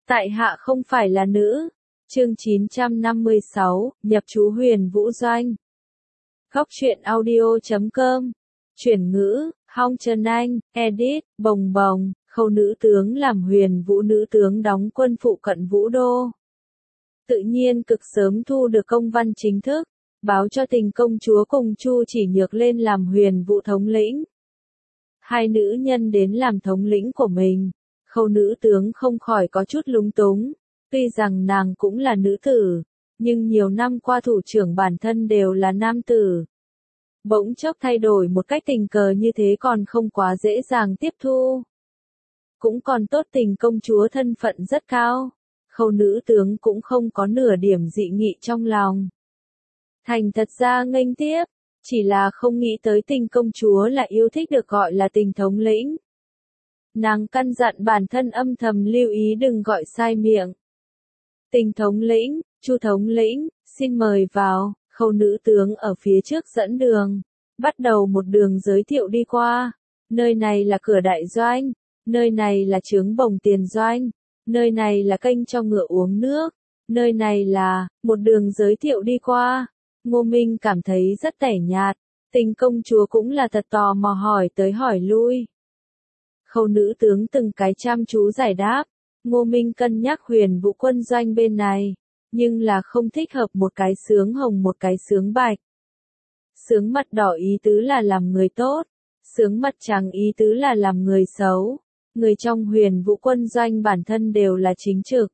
Tại hạ không phải là nữ. Chương 956, nhập chú Huyền Vũ Doanh. Góc truyện audio.com. Chuyển ngữ, Hong Trần Anh, edit, Bồng Bồng, Khâu nữ tướng làm Huyền Vũ nữ tướng đóng quân phụ cận Vũ Đô. Tự nhiên cực sớm thu được công văn chính thức, báo cho Tình công chúa cùng Chu Chỉ Nhược lên làm Huyền Vũ thống lĩnh. Hai nữ nhân đến làm thống lĩnh của mình. Khâu nữ tướng không khỏi có chút lúng túng, tuy rằng nàng cũng là nữ tử, nhưng nhiều năm qua thủ trưởng bản thân đều là nam tử. Bỗng chốc thay đổi một cách tình cờ như thế còn không quá dễ dàng tiếp thu. Cũng còn tốt Tình công chúa thân phận rất cao, Khâu nữ tướng cũng không có nửa điểm dị nghị trong lòng. Thành thật ra nghênh tiếp, chỉ là không nghĩ tới Tình công chúa lại yêu thích được gọi là Tình thống lĩnh. Nàng căn dặn bản thân âm thầm lưu ý đừng gọi sai miệng. Tình thống lĩnh, Chu thống lĩnh, xin mời vào. Khâu nữ tướng ở phía trước dẫn đường, bắt đầu một đường giới thiệu đi qua. Nơi này là cửa đại doanh, nơi này là trướng bồng tiền doanh, nơi này là kênh cho ngựa uống nước, nơi này là, một đường giới thiệu đi qua. Ngô Minh cảm thấy rất tẻ nhạt, Tình công chúa cũng là thật tò mò hỏi tới hỏi lui. Khâu nữ tướng từng cái chăm chú giải đáp, Ngô Minh cân nhắc Huyền Vũ quân doanh bên này, nhưng là không thích hợp một cái xướng hồng một cái xướng bạch. Xướng mặt đỏ ý tứ là làm người tốt, xướng mặt trắng ý tứ là làm người xấu. Người trong Huyền Vũ quân doanh bản thân đều là chính trực.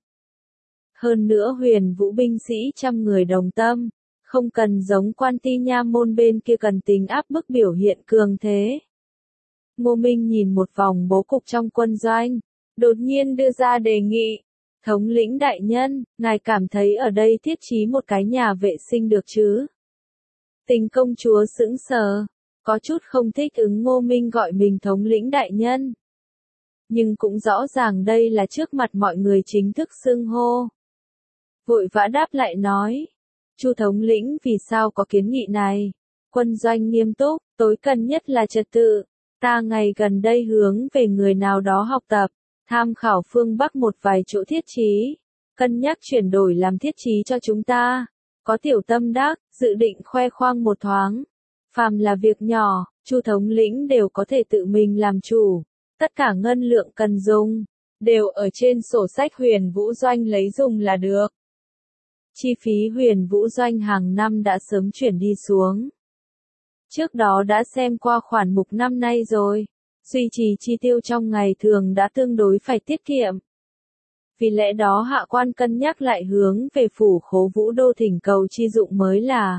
Hơn nữa Huyền Vũ binh sĩ trăm người đồng tâm, không cần giống Quan Ti Nha môn bên kia cần tính áp bức biểu hiện cường thế. Ngô Minh nhìn một vòng bố cục trong quân doanh, đột nhiên đưa ra đề nghị. Thống lĩnh đại nhân, ngài cảm thấy ở đây thiết trí một cái nhà vệ sinh được chứ? Tình công chúa sững sờ, có chút không thích ứng Ngô Minh gọi mình thống lĩnh đại nhân. Nhưng cũng rõ ràng đây là trước mặt mọi người chính thức xưng hô. Vội vã đáp lại nói, Chu thống lĩnh vì sao có kiến nghị này? Quân doanh nghiêm túc, tối cần nhất là trật tự. Ta ngày gần đây hướng về người nào đó học tập, tham khảo phương Bắc một vài chỗ thiết trí, cân nhắc chuyển đổi làm thiết trí cho chúng ta. Có tiểu tâm đắc, dự định khoe khoang một thoáng. Phàm là việc nhỏ, Chu thống lĩnh đều có thể tự mình làm chủ. Tất cả ngân lượng cần dùng, đều ở trên sổ sách Huyền Vũ doanh lấy dùng là được. Chi phí Huyền Vũ doanh hàng năm đã sớm chuyển đi xuống. Trước đó đã xem qua khoản mục năm nay rồi, duy trì chi tiêu trong ngày thường đã tương đối phải tiết kiệm. Vì lẽ đó hạ quan cân nhắc lại hướng về phủ khố Vũ Đô thỉnh cầu chi dụng mới là.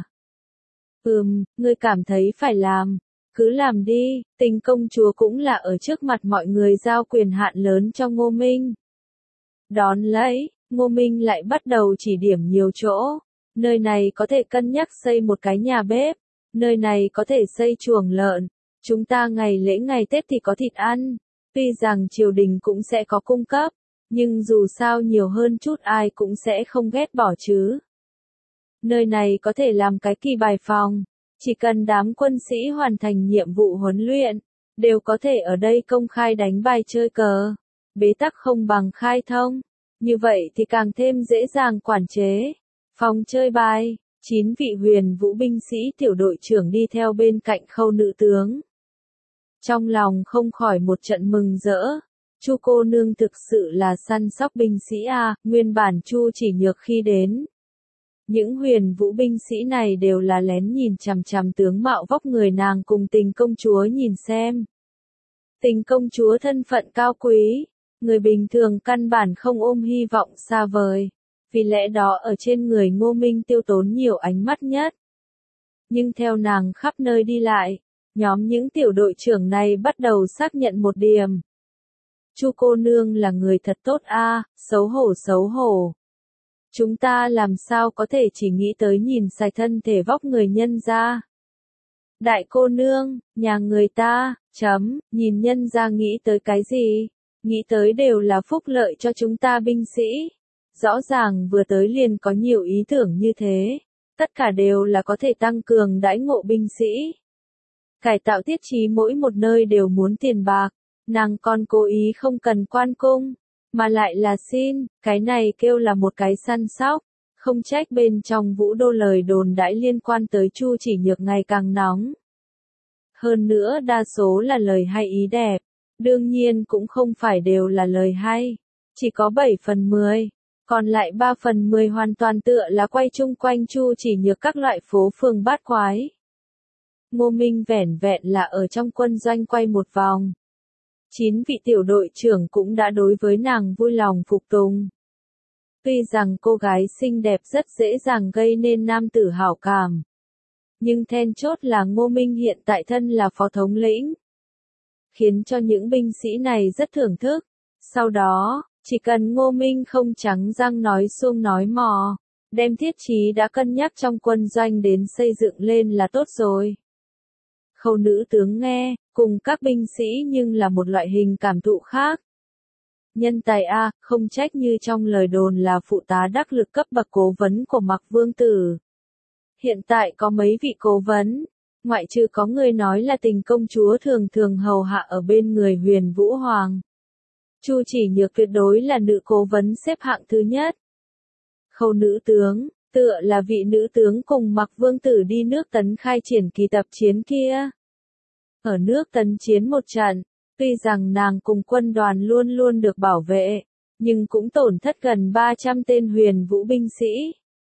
Ngươi cảm thấy phải làm, cứ làm đi. Tình công chúa cũng là ở trước mặt mọi người giao quyền hạn lớn cho Ngô Minh. Đón lấy, Ngô Minh lại bắt đầu chỉ điểm nhiều chỗ. Nơi này có thể cân nhắc xây một cái nhà bếp. Nơi này có thể xây chuồng lợn, chúng ta ngày lễ ngày Tết thì có thịt ăn, tuy rằng triều đình cũng sẽ có cung cấp, nhưng dù sao nhiều hơn chút ai cũng sẽ không ghét bỏ chứ. Nơi này có thể làm cái kỳ bài phòng, chỉ cần đám quân sĩ hoàn thành nhiệm vụ huấn luyện, đều có thể ở đây công khai đánh bài chơi cờ, bế tắc không bằng khai thông, như vậy thì càng thêm dễ dàng quản chế. Phòng chơi bài. 9 vị Huyền Vũ binh sĩ tiểu đội trưởng đi theo bên cạnh Khâu nữ tướng. Trong lòng không khỏi một trận mừng rỡ. Chu cô nương thực sự là săn sóc binh sĩ a, nguyên bản Chu Chỉ Nhược khi đến. Những Huyền Vũ binh sĩ này đều là lén nhìn chằm chằm tướng mạo vóc người nàng cùng Tình công chúa nhìn xem. Tình công chúa thân phận cao quý, người bình thường căn bản không ôm hy vọng xa vời. Vì lẽ đó ở trên người Ngô Minh tiêu tốn nhiều ánh mắt nhất. Nhưng theo nàng khắp nơi đi lại, nhóm những tiểu đội trưởng này bắt đầu xác nhận một điểm. Chu cô nương là người thật tốt a, xấu hổ xấu hổ. Chúng ta làm sao có thể chỉ nghĩ tới nhìn xài thân thể vóc người nhân ra. Đại cô nương, nhà người ta, nhìn nhân ra nghĩ tới cái gì, nghĩ tới đều là phúc lợi cho chúng ta binh sĩ. Rõ ràng vừa tới liền có nhiều ý tưởng như thế, tất cả đều là có thể tăng cường đãi ngộ binh sĩ. Cải tạo thiết trí mỗi một nơi đều muốn tiền bạc, nàng còn cố ý không cần quan cung, mà lại là xin, cái này kêu là một cái săn sóc. Không trách bên trong Vũ Đô lời đồn đãi liên quan tới Chu Chỉ Nhược ngày càng nóng. Hơn nữa đa số là lời hay ý đẹp, đương nhiên cũng không phải đều là lời hay, chỉ có 7/10, còn lại 3/10 hoàn toàn tựa là quay chung quanh Chu Chỉ Nhược các loại phố phường bát quái. Ngô Minh vẻn vẹn là ở trong quân doanh quay một vòng. 9 vị tiểu đội trưởng cũng đã đối với nàng vui lòng phục tùng. Tuy rằng cô gái xinh đẹp rất dễ dàng gây nên nam tử hảo cảm, nhưng then chốt là Ngô Minh hiện tại thân là phó thống lĩnh, khiến cho những binh sĩ này rất thưởng thức. Sau đó, chỉ cần Ngô Minh không trắng răng nói suông nói mò, đem thiết chí đã cân nhắc trong quân doanh đến xây dựng lên là tốt rồi. Khâu nữ tướng nghe, cùng các binh sĩ nhưng là một loại hình cảm thụ khác. Nhân tài A, không trách như trong lời đồn là phụ tá đắc lực cấp bậc cố vấn của Mạc Vương Tử. Hiện tại có mấy vị cố vấn, ngoại trừ có người nói là Tình công chúa thường thường hầu hạ ở bên người Huyền Vũ Hoàng. Chu Chỉ Nhược tuyệt đối là nữ cố vấn xếp hạng thứ nhất. Khâu nữ tướng, tựa là vị nữ tướng cùng Mạc Vương Tử đi nước Tấn khai triển kỳ tập chiến kia. Ở nước Tấn chiến một trận, tuy rằng nàng cùng quân đoàn luôn luôn được bảo vệ, nhưng cũng tổn thất gần 300 tên Huyền Vũ binh sĩ.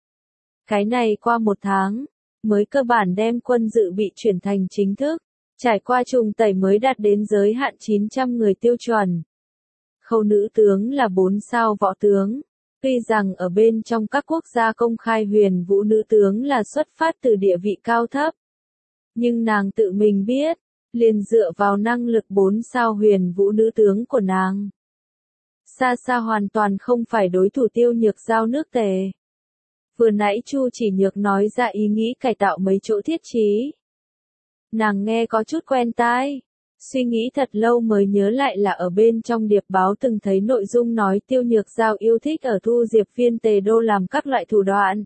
Cái này qua một tháng, mới cơ bản đem quân dự bị chuyển thành chính thức, trải qua trùng tẩy mới đạt đến giới hạn 900 người tiêu chuẩn. Khâu nữ tướng là 4 sao võ tướng, tuy rằng ở bên trong các quốc gia công khai Huyền Vũ nữ tướng là xuất phát từ địa vị cao thấp. Nhưng nàng tự mình biết, liền dựa vào năng lực 4 sao Huyền Vũ nữ tướng của nàng, xa xa hoàn toàn không phải đối thủ Tiêu Nhược Giao nước Tề. Vừa nãy Chu Chỉ Nhược nói ra ý nghĩ cải tạo mấy chỗ thiết chí. Nàng nghe có chút quen tai, suy nghĩ thật lâu mới nhớ lại là ở bên trong điệp báo từng thấy nội dung nói Tiêu Nhược Giao yêu thích ở thu diệp viên Tề Đô làm các loại thủ đoạn.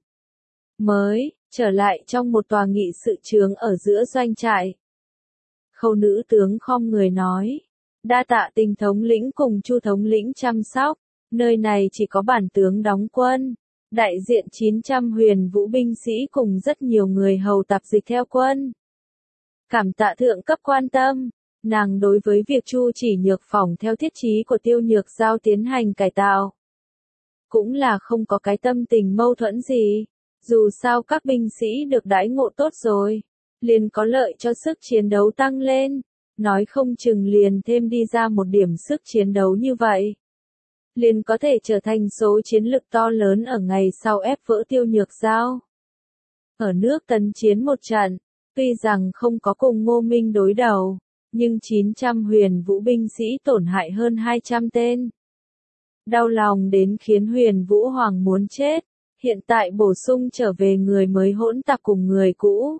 Mới, trở lại trong một tòa nghị sự trướng ở giữa doanh trại. Khâu nữ tướng khom người nói, đa tạ Tình thống lĩnh cùng Chu thống lĩnh chăm sóc, nơi này chỉ có bản tướng đóng quân, đại diện 900 Huyền Vũ binh sĩ cùng rất nhiều người hầu tạp dịch theo quân. Cảm tạ thượng cấp quan tâm, nàng đối với việc Chu Chỉ Nhược phỏng theo thiết chí của Tiêu Nhược Giao tiến hành cải tạo, cũng là không có cái tâm tình mâu thuẫn gì, dù sao các binh sĩ được đãi ngộ tốt rồi, liền có lợi cho sức chiến đấu tăng lên, nói không chừng liền thêm đi ra một điểm sức chiến đấu như vậy, liền có thể trở thành số chiến lực to lớn ở ngày sau ép vỡ Tiêu Nhược Giao. Ở nước Tấn chiến một trận, tuy rằng không có cùng Ngô Minh đối đầu, nhưng 900 Huyền Vũ binh sĩ tổn hại hơn 200 tên. Đau lòng đến khiến Huyền Vũ Hoàng muốn chết, hiện tại bổ sung trở về người mới hỗn tạp cùng người cũ.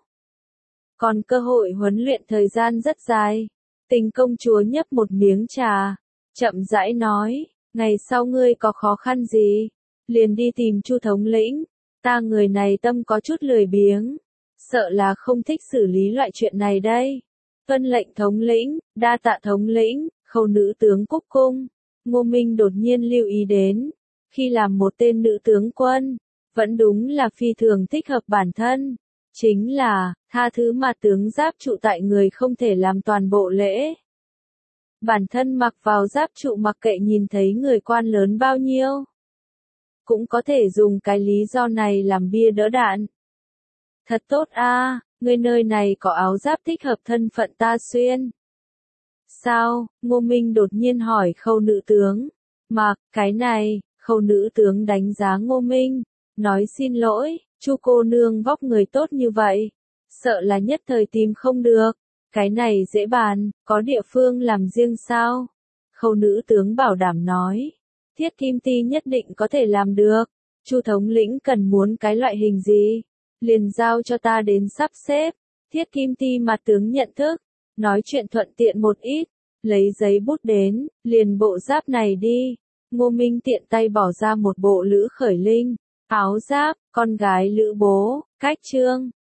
Còn cơ hội huấn luyện thời gian rất dài. Tình công chúa nhấp một miếng trà, chậm rãi nói, ngày sau ngươi có khó khăn gì, liền đi tìm Chu thống lĩnh, ta người này tâm có chút lười biếng, sợ là không thích xử lý loại chuyện này đây. Tuân lệnh thống lĩnh, đa tạ thống lĩnh. Khâu nữ tướng cúc cung. Ngô Minh đột nhiên lưu ý đến, khi làm một tên nữ tướng quân, vẫn đúng là phi thường thích hợp bản thân. Chính là, tha thứ mà tướng giáp trụ tại người không thể làm toàn bộ lễ. Bản thân mặc vào giáp trụ mặc kệ nhìn thấy người quan lớn bao nhiêu, cũng có thể dùng cái lý do này làm bia đỡ đạn. Thật tốt a, người nơi này có áo giáp thích hợp thân phận ta xuyên. Sao? Ngô Minh đột nhiên hỏi khâu nữ tướng. Mặc, cái này, khâu nữ tướng đánh giá Ngô Minh, nói xin lỗi, Chu cô nương vóc người tốt như vậy, sợ là nhất thời tìm không được, cái này dễ bàn, có địa phương làm riêng sao? Khâu nữ tướng bảo đảm nói, Thiết Kim Ti nhất định có thể làm được, Chu thống lĩnh cần muốn cái loại hình gì, liền giao cho ta đến sắp xếp. Thiết Kim Ti mà tướng nhận thức, nói chuyện thuận tiện một ít, lấy giấy bút đến, liền bộ giáp này đi. Ngô Minh tiện tay bỏ ra một bộ Lữ Khởi Linh, áo giáp, con gái Lữ Bố, cách trương.